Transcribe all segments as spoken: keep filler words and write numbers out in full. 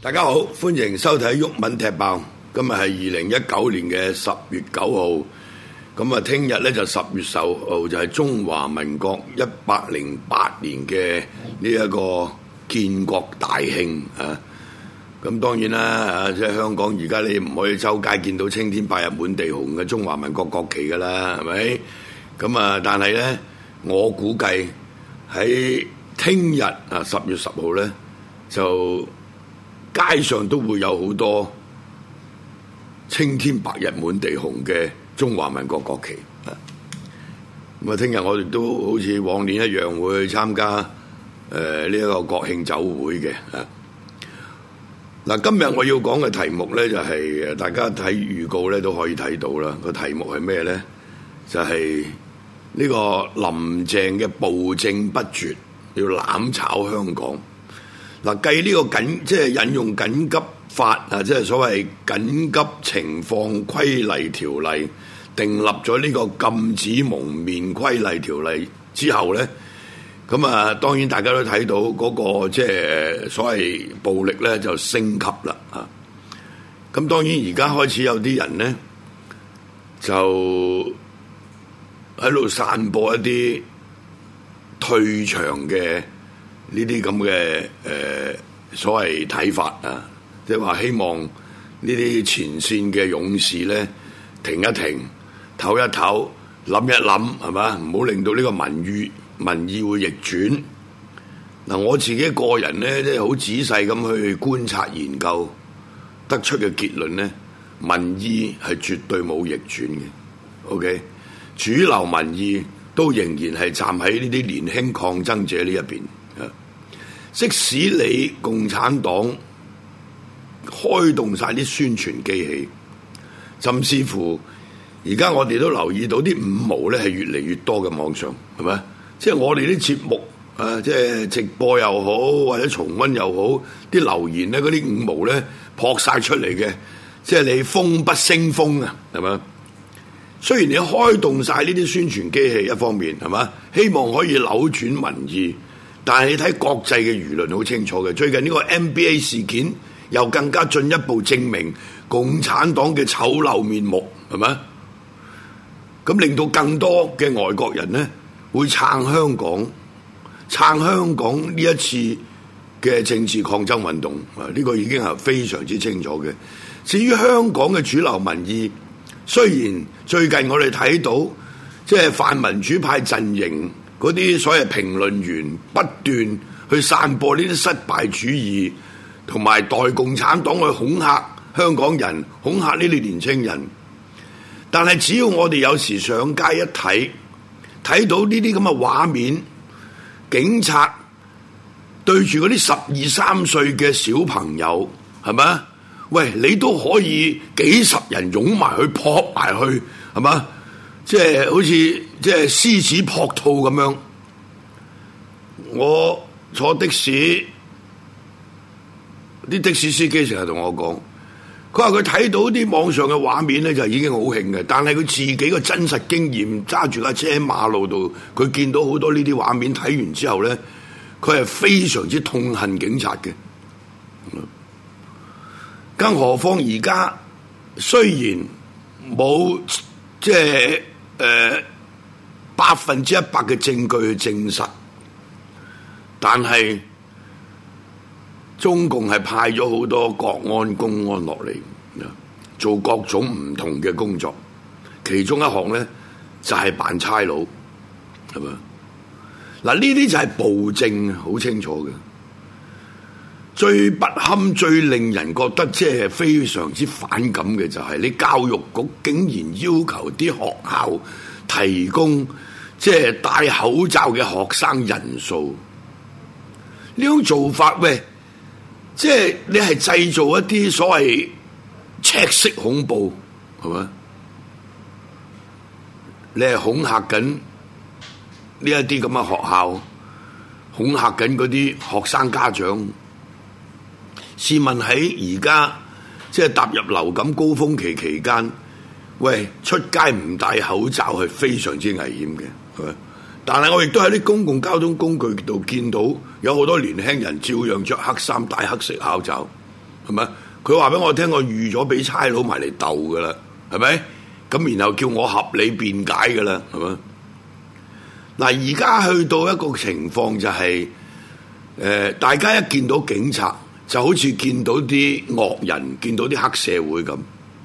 大家好，歡迎收睇毓民踢爆。今日係二零一九年嘅十月九號，咁啊，聽日咧就十月十號就係中華民國一百零八年嘅呢一個建國大慶啊！咁當然啦，啊，即係香港而家你唔可以周街見到青天白日滿地紅嘅中華民國國旗噶啦，係咪？咁啊，但係咧，我估計喺聽日啊十月十號咧就。街上都會有好多青天白日滿地紅嘅中華民國國旗。咁啊，聽日我哋都好似往年一樣會去參加誒呢一個國慶酒會嘅。嗱，今日我要講嘅題目咧就係大家睇預告咧都可以睇到啦。個題目係咩咧？就係呢個林鄭嘅暴政不絕，要攬炒香港。嗱，計呢個緊即係引用緊急法啊，即係所謂緊急情況規例條例，訂立咗呢個禁止蒙面規例條例之後咧，咁啊當然大家都睇到嗰個即係所謂暴力咧就升級啦啊！咁當然而家開始有啲人咧就喺度散播一啲退場嘅。呢啲咁嘅誒所謂睇法啊，即係話希望呢啲前線嘅勇士咧停一停、唞一唞、諗一諗，係嘛？唔好令到呢個民意民意會逆轉。嗱，我自己個人咧，即係好仔細咁去觀察研究，得出嘅結論咧，民意係絕對冇逆轉嘅。OK， 主流民意都仍然係站喺呢啲年輕抗爭者呢一邊。即使你共產黨開動晒啲宣傳機器，甚至乎而家我哋都留意到啲五毛咧係越嚟越多嘅網上，係咪？即係我哋啲節目啊，即係直播又好或者重溫又好，啲留言咧嗰啲五毛咧撲晒出嚟嘅，即係你風不勝風啊，係咪？雖然你開動晒呢啲宣傳機器，一方面係嘛，希望可以扭轉民意。但係你睇國際嘅輿論好清楚嘅，最近呢個 N B A 事件又更加進一步證明共產黨嘅醜陋面目，係咪？咁令到更多嘅外國人呢會撐香港，撐香港呢一次嘅政治抗爭運動，啊，呢個已經係非常之清楚嘅。至於香港嘅主流民意，雖然最近我哋睇到即係泛民主派陣營。嗰啲所謂評論員不斷去散播呢啲失敗主義，同埋代共產黨去恐嚇香港人、恐嚇呢啲年青人。但係只要我哋有時上街一睇，睇到呢啲咁嘅畫面，警察對住嗰啲十二三歲嘅小朋友，係咪？喂，你都可以幾十人擁埋去撲埋去，係嘛？即係好似即係獅子撲兔咁樣。我坐的士，啲的士司機成日同我講，佢話佢睇到啲網上嘅畫面咧就已經好興嘅，但係佢自己嘅真實經驗，揸住架車喺馬路度，佢見到好多呢啲畫面，睇完之後咧，佢係非常之痛恨警察嘅。更何況而家雖然冇即係誒百分之一百嘅證據去證實，但係中共係派咗好多國安公安落嚟做各種唔同嘅工作，其中一項咧就係扮差佬，係咪？嗱，呢啲就係暴政，好清楚嘅。最不堪、最令人覺得即係非常之反感嘅就係你教育局竟然要求啲學校提供即係戴口罩嘅學生人數，呢種做法，喂，即係你係製造一啲所謂赤色恐怖，係咪？你係恐嚇緊呢一啲咁嘅學校，恐嚇緊嗰啲學生家長。試問喺而家即係踏入流感高峰期期間，喂，出街唔戴口罩係非常之危險嘅，係咪？但係我亦都喺啲公共交通工具度見到有好多年輕人照樣着黑衫戴黑色口罩，係係咪？佢話俾我聽，我預咗俾差佬埋嚟鬥噶啦，係咪？咁然後叫我合理辯解噶啦，係咪？嗱，而家去到一個情況就係、是，誒、呃，大家一見到警察就好似見到啲惡人，見到啲黑社會咁。誒、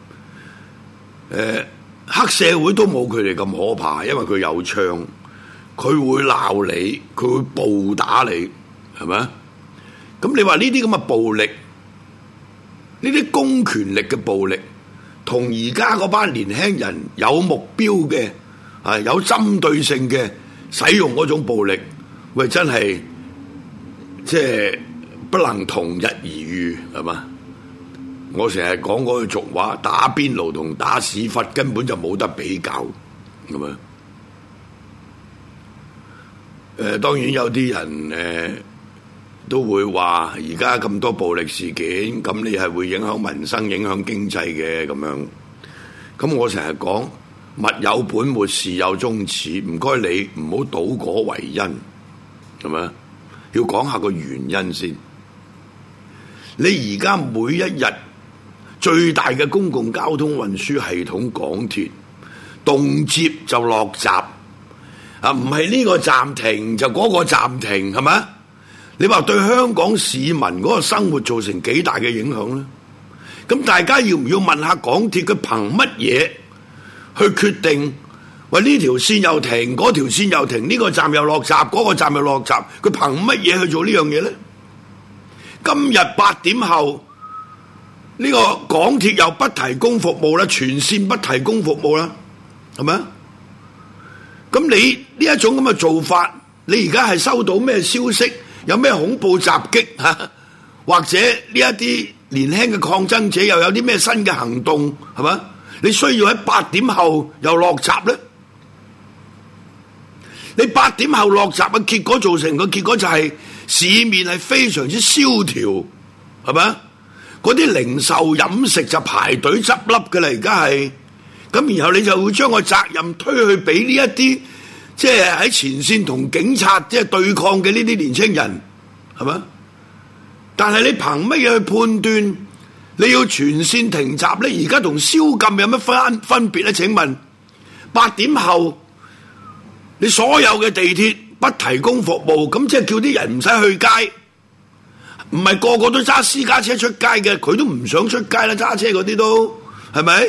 呃，黑社會都冇佢哋咁可怕，因為佢有槍，佢會鬧你，佢會暴打你，係咪？咁你話呢啲咁嘅暴力，呢啲公權力嘅暴力，同而家嗰班年輕人有目標嘅，啊，有針對性嘅使用嗰種暴力，喂，真係即係不能同日而語，係嘛？我成日講嗰句俗話，打邊爐同打屎忽根本就冇得比較，係嘛？誒、呃，當然有啲人誒、呃、都會話，而家咁多暴力事件，咁你係會影響民生、影響經濟嘅咁樣。咁我成日講，物有本末，事有終始，唔該你唔好倒果為因，係咪？要講下個原因先。你而家每一日最大嘅公共交通運輸系統港鐵，動輒就落閘。啊，唔係呢個暫停就嗰個暫停，係咪？你話對香港市民嗰個生活造成幾大嘅影響咧？咁大家要唔要問下港鐵佢憑乜嘢去決定？喂，呢條線又停，嗰條線又停，呢個站又落閘，嗰個站又落閘，佢憑乜嘢去做呢樣嘢咧？今日八點後，呢個港鐵又不提供服務啦，全線不提供服務啦，係咪啊？咁你呢一種咁嘅做法，你而家係收到咩消息？有咩恐怖襲擊嚇？或者呢一啲年輕嘅抗爭者又有啲咩新嘅行動係嘛？你需要喺八點後又落閘咧？你八點後落閘嘅結果造成嘅結果就係市面係非常之蕭條，係咪？嗰啲零售飲食就排隊執笠嘅啦，而家係。咁然後你就會將個責任推去俾呢一啲即係喺前線同警察即係對抗嘅呢啲年青人，係咪？但係你憑乜嘢去判斷你要全線停閘咧？而家同宵禁有乜分分別咧？請問八點後你所有嘅地鐵不提供服務，咁即係叫啲人唔使去街，唔係個個都揸私家車出街嘅，佢都唔想出街啦，揸車嗰啲都係咪？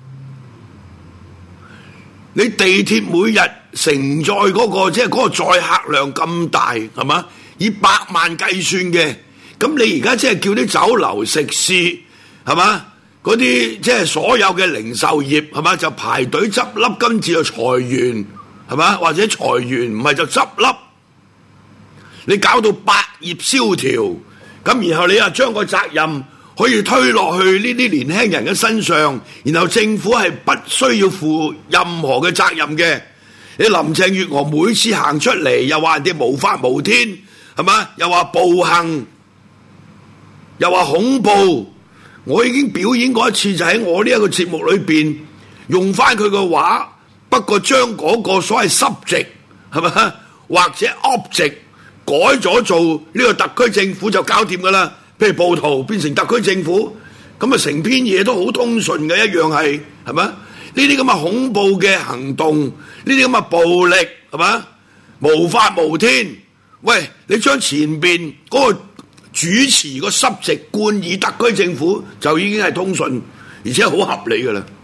你地鐵每日承載嗰個即係嗰個載客量咁大，係嘛？以百萬計算嘅，咁你而家即係叫啲酒樓食肆，係嘛？嗰啲即係所有嘅零售業，係嘛？就排隊執笠，跟住就裁員，係嘛？或者裁員唔係就執笠，你搞到百業蕭條，咁然後你又將個責任可以推落去呢啲年輕人嘅身上，然後政府係不需要負任何嘅責任嘅。你林鄭月娥每次行出嚟，又話人哋無法無天，係嘛？又話暴行，又話恐怖。我已經表演過一次，就喺我呢一個節目裏邊用翻佢嘅話，不過將嗰個所謂subject，係嘛，或者 object 改咗做呢個特區政府就搞掂噶啦。譬如暴徒變成特區政府，咁啊成篇嘢都好通順嘅，一樣係，係咪？呢啲咁嘅恐怖嘅行動，呢啲咁嘅暴力，係咪？無法無天。喂，你將前邊嗰個主持個濕席冠以特區政府，就已經係通順，而且好合理噶啦。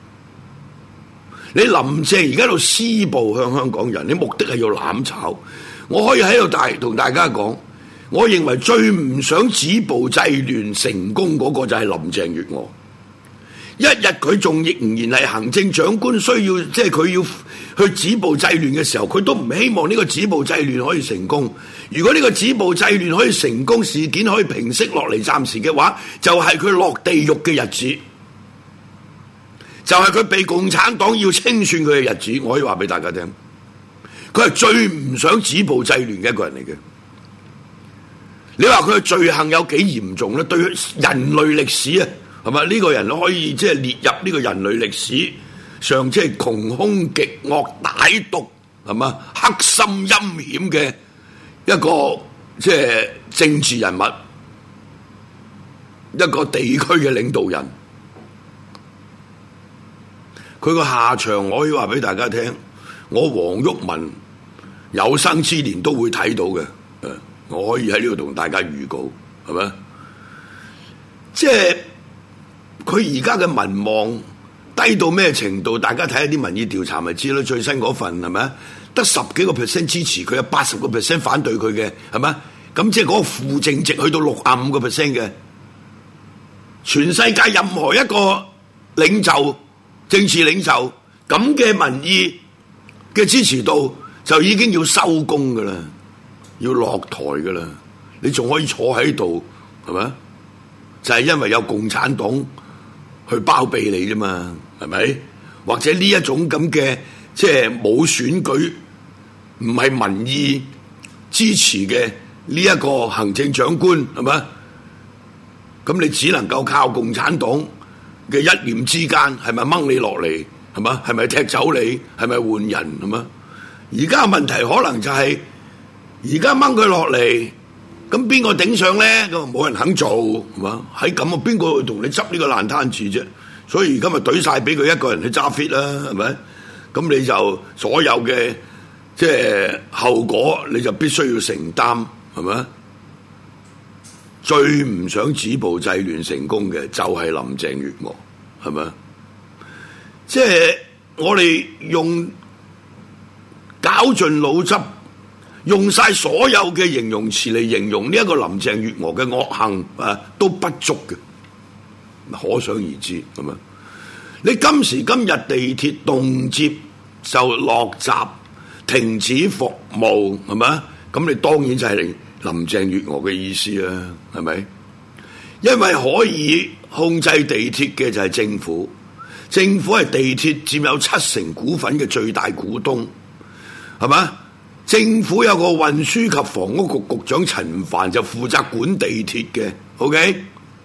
你林鄭而家喺度施暴向香港人，你目的係要攬炒。我可以喺度大同大家講。我認為最唔想止暴制亂成功嗰個就係林鄭月娥。一日佢仲仍然係行政長官，需要即係佢要去止暴制亂嘅時候，佢都唔希望呢個止暴制亂可以成功。如果呢個止暴制亂可以成功，事件可以平息落嚟，暫時嘅話，就係佢落地獄嘅日子，就係佢被共產黨要清算佢嘅日子。我可以話俾大家聽，佢係最唔想止暴制亂嘅一個人嚟嘅。你話佢嘅罪行有幾嚴重咧？對人類歷史啊，係咪呢個人可以即係列入呢個人類歷史上，即係窮兇極惡歹毒，係嘛，黑心陰險嘅一個即係政治人物。 一個地區嘅領導人，佢個下場我可以話俾大家聽，我黃毓民有生之年都會睇到嘅。誒，我可以喺呢度同大家預告，係咪？即係佢而家嘅民望低到咩程度？大家睇下啲民意調查咪知啦。最新嗰份係咪？得十幾個 percent 支持佢，有八十個 percent 反對佢嘅，係咪？咁即係嗰個負正值去到六十五個 percent 嘅。全世界任何一個領袖、政治領袖咁嘅民意嘅支持度就已經要收工噶啦，要落台噶啦。你仲可以坐喺度，係咪？就係因為有共產黨去包庇你啫嘛，係咪？或者呢一種咁嘅即係冇選舉，唔係民意支持嘅呢一個行政長官，係咪？咁你只能夠靠共產黨嘅一念之間，係咪掹你落嚟？係嘛？係咪踢走你？係咪換人？係嘛？而家問題可能就係而家掹佢落嚟。咁邊個頂上咧？咁冇人肯做，係嘛？喺咁啊，邊個同你執呢個爛攤子啫？所以而家咪懟晒俾佢一個人去揸 fit 啦，係咪？咁你就所有嘅即係後果，你就必須要承擔，係咪？最唔想止暴制亂成功嘅就係林鄭月娥，係咪？即係我哋用絞盡腦汁。用晒所有嘅形容詞嚟形容呢一個林鄭月娥嘅惡行啊，都不足嘅，可想而知咁啊！你今時今日地鐵動輒就落閘、停止服務，係咪？咁你當然就係林鄭月娥嘅意思啦，係咪？因為可以控制地鐵嘅就係政府，政府係地鐵佔有七成股份嘅最大股東，係咪？政府有個運輸及房屋局局長陳帆就負責管地鐵嘅 ，OK？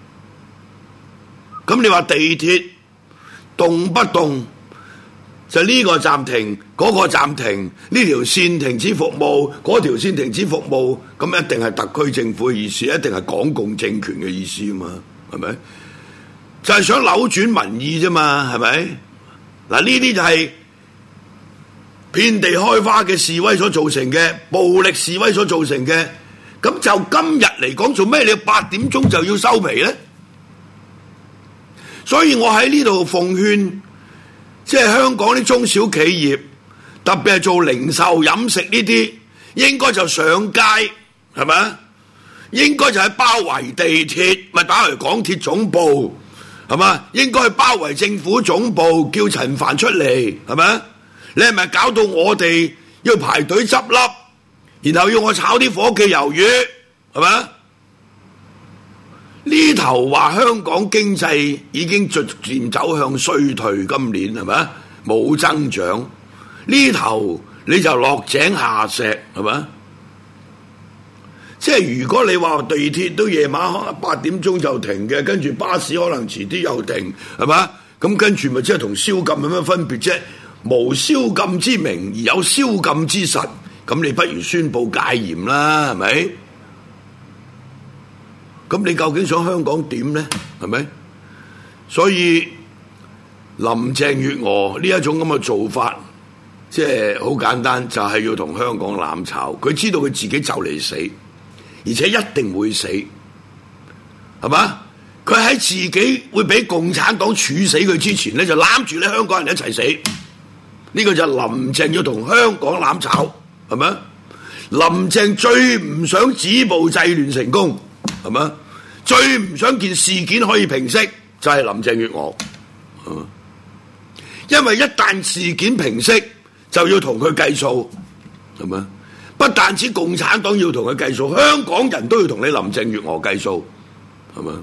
咁你話地鐵動不動就呢個暫停，嗰個暫停，呢條線停止服務，嗰條線停止服務，咁一定係特區政府嘅意思，一定係港共政權嘅意思啊嘛，係咪？就係想扭轉民意啫嘛，係咪？嗱，呢啲就係遍地開花嘅示威所造成嘅暴力示威所造成嘅，咁就今日嚟講，做咩你八點鐘就要收皮咧？所以我喺呢度奉勸，即係香港啲中小企業，特別係做零售飲食呢啲，應該就上街，係咪？應該就係包圍地鐵，咪打嚟港鐵總部，係嘛？應該係包圍政府總部，叫陳帆出嚟，係咪？你係咪搞到我哋要排隊執笠，然後要我炒啲伙記魷魚，係咪？呢頭話香港經濟已經逐漸走向衰退，今年係咪？冇增長，呢頭你就落井下石，係咪？即係如果你話地鐵都夜晚可能八點鐘就停嘅，跟住巴士可能遲啲又停，係咪？咁跟住咪即係同宵禁有咩分別啫？無宵禁之名而有宵禁之實，咁你不如宣布戒嚴啦，係咪？咁你究竟想香港點呢？係咪？所以林鄭月娥呢一種咁嘅做法，即係好簡單，就係要同香港攬炒。佢知道佢自己就嚟死，而且一定會死，係嘛？佢喺自己會俾共產黨處死佢之前咧，就攬住你香港人一齊死。呢個就係林鄭要同香港攬炒，係咪？林鄭最唔想止暴制亂成功，係咪？最唔想件事件可以平息，就係林鄭月娥，係咪？因為一旦事件平息，就要同佢計數，係咪？不但止共產黨要同佢計數，香港人都要同你林鄭月娥計數，係咪？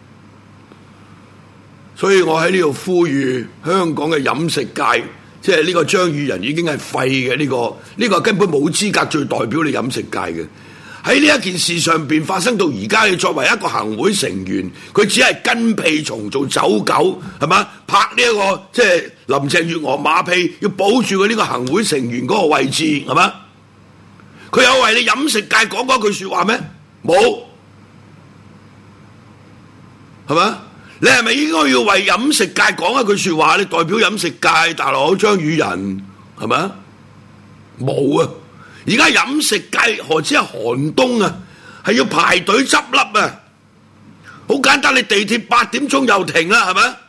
所以我喺呢度呼籲香港嘅飲食界。即係呢個張宇人已經係廢嘅，呢個呢個根本冇資格最代表你飲食界嘅。喺呢一件事上邊發生到而家，你作為一個行會成員，佢只係跟屁蟲做走狗，係嘛？拍呢一個即係林鄭月娥馬屁，要保住佢呢個行會成員嗰個位置，係嘛？佢有為你飲食界講嗰句説話咩？冇。 係嘛？你係咪應該要為飲食界講一句説話？你代表飲食界大佬張宇人係咪啊？冇啊！而家飲食界何止係寒冬啊，係要排隊執笠啊！好簡單，你地鐵八點鐘又停啦，係咪？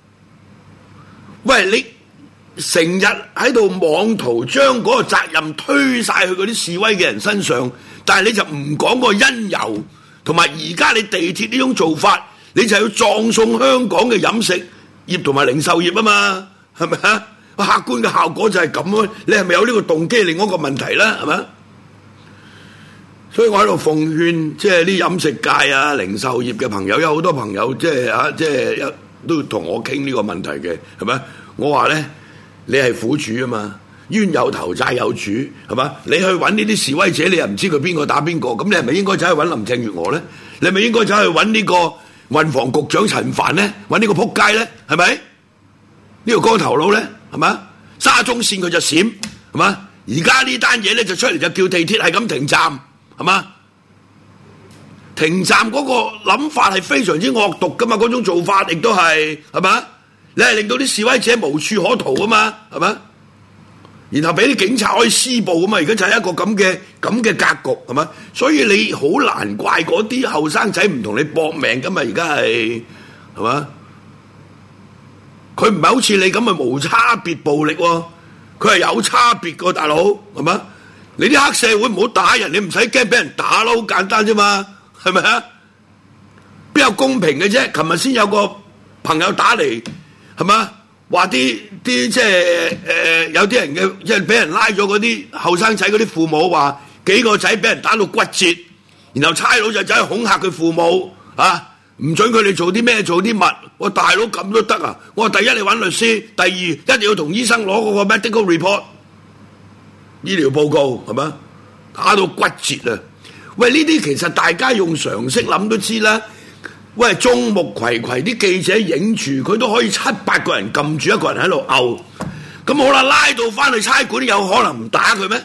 喂，你成日喺度妄圖將嗰個責任推晒去嗰啲示威嘅人身上，但係你就唔講個因由，同埋而家你地鐵呢種做法，你就要葬送香港嘅飲食業同埋零售業啊嘛，係咪啊？客觀嘅效果就係咁咯。你係咪有呢個動機？另外一個問題啦，係咪？所以我喺度奉勸，即係啲飲食界啊、零售業嘅朋友，有好多朋友即係啊，即係都同我傾呢個問題嘅，係咪？我話咧，你係苦主啊嘛，冤有頭債有主，係嘛？你去揾呢啲示威者，你又唔知佢邊個打邊個，咁你係咪應該走去揾林鄭月娥咧？你係咪應該走去揾呢個運房局長陳帆咧？揾呢個仆街咧？係咪？呢個光頭佬咧？係嘛？沙中線佢就閃，係嘛？而家呢單嘢咧就出嚟就叫地鐵係咁停站，係嘛？停站嗰個諗法係非常之惡毒噶嘛，嗰種做法亦都係，係嘛？你係令到啲示威者無處可逃啊嘛，係嘛？然後俾啲警察可以施暴啊嘛，而家就係一個咁嘅咁嘅格局，係嘛？所以你好難怪嗰啲後生仔唔同你搏命噶嘛，而家係係嘛？佢唔係好似你咁嘅無差別暴力喎，佢係有差別個大佬，係嘛？你啲黑社會唔好打人，你唔使驚俾人打咯，好簡單啫嘛，係咪啊？邊有公平嘅啫？琴日先有個朋友打嚟，係嘛？話啲啲即係誒有啲人嘅即係俾人拉咗嗰啲後生仔嗰啲父母話幾個仔俾人打到骨折，然後差佬就走去恐嚇佢父母啊！唔准佢哋做啲咩做啲乜，我大佬咁都得啊！我話第一你揾律師，第二一定要同醫生攞嗰個 medical report 醫療報告，係嘛？打到骨折啊！喂，呢啲其實大家用常識諗都知啦。喂，眾目睽睽啲記者影住佢都可以七八個人撳住一個人喺度毆，咁好啦，拉到翻去差館有可能唔打佢咩？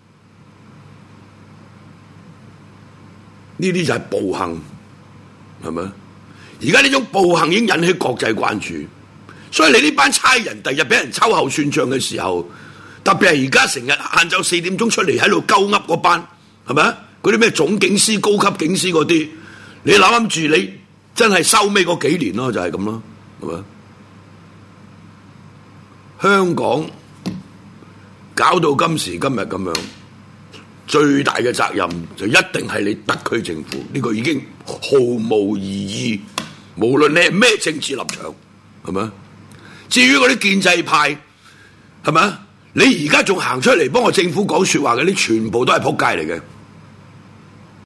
呢啲就係暴行，係咪？而家呢種暴行已經引起國際關注，所以你呢班差人第日俾人秋後算賬嘅時候，特別係而家成日晏晝四點鐘出嚟喺度鳩噏嗰班，係咪啊？嗰啲咩總警司、高級警司嗰啲，你諗諗住你真係收尾嗰幾年咯，就係咁咯，係咪？香港搞到今時今日咁樣，最大嘅責任就一定係你特區政府，呢個已經毫無疑義。無論你係咩政治立場，係咪？至於嗰啲建制派，係咪？你而家仲行出嚟幫我政府講説話嘅，你全部都係仆街嚟嘅。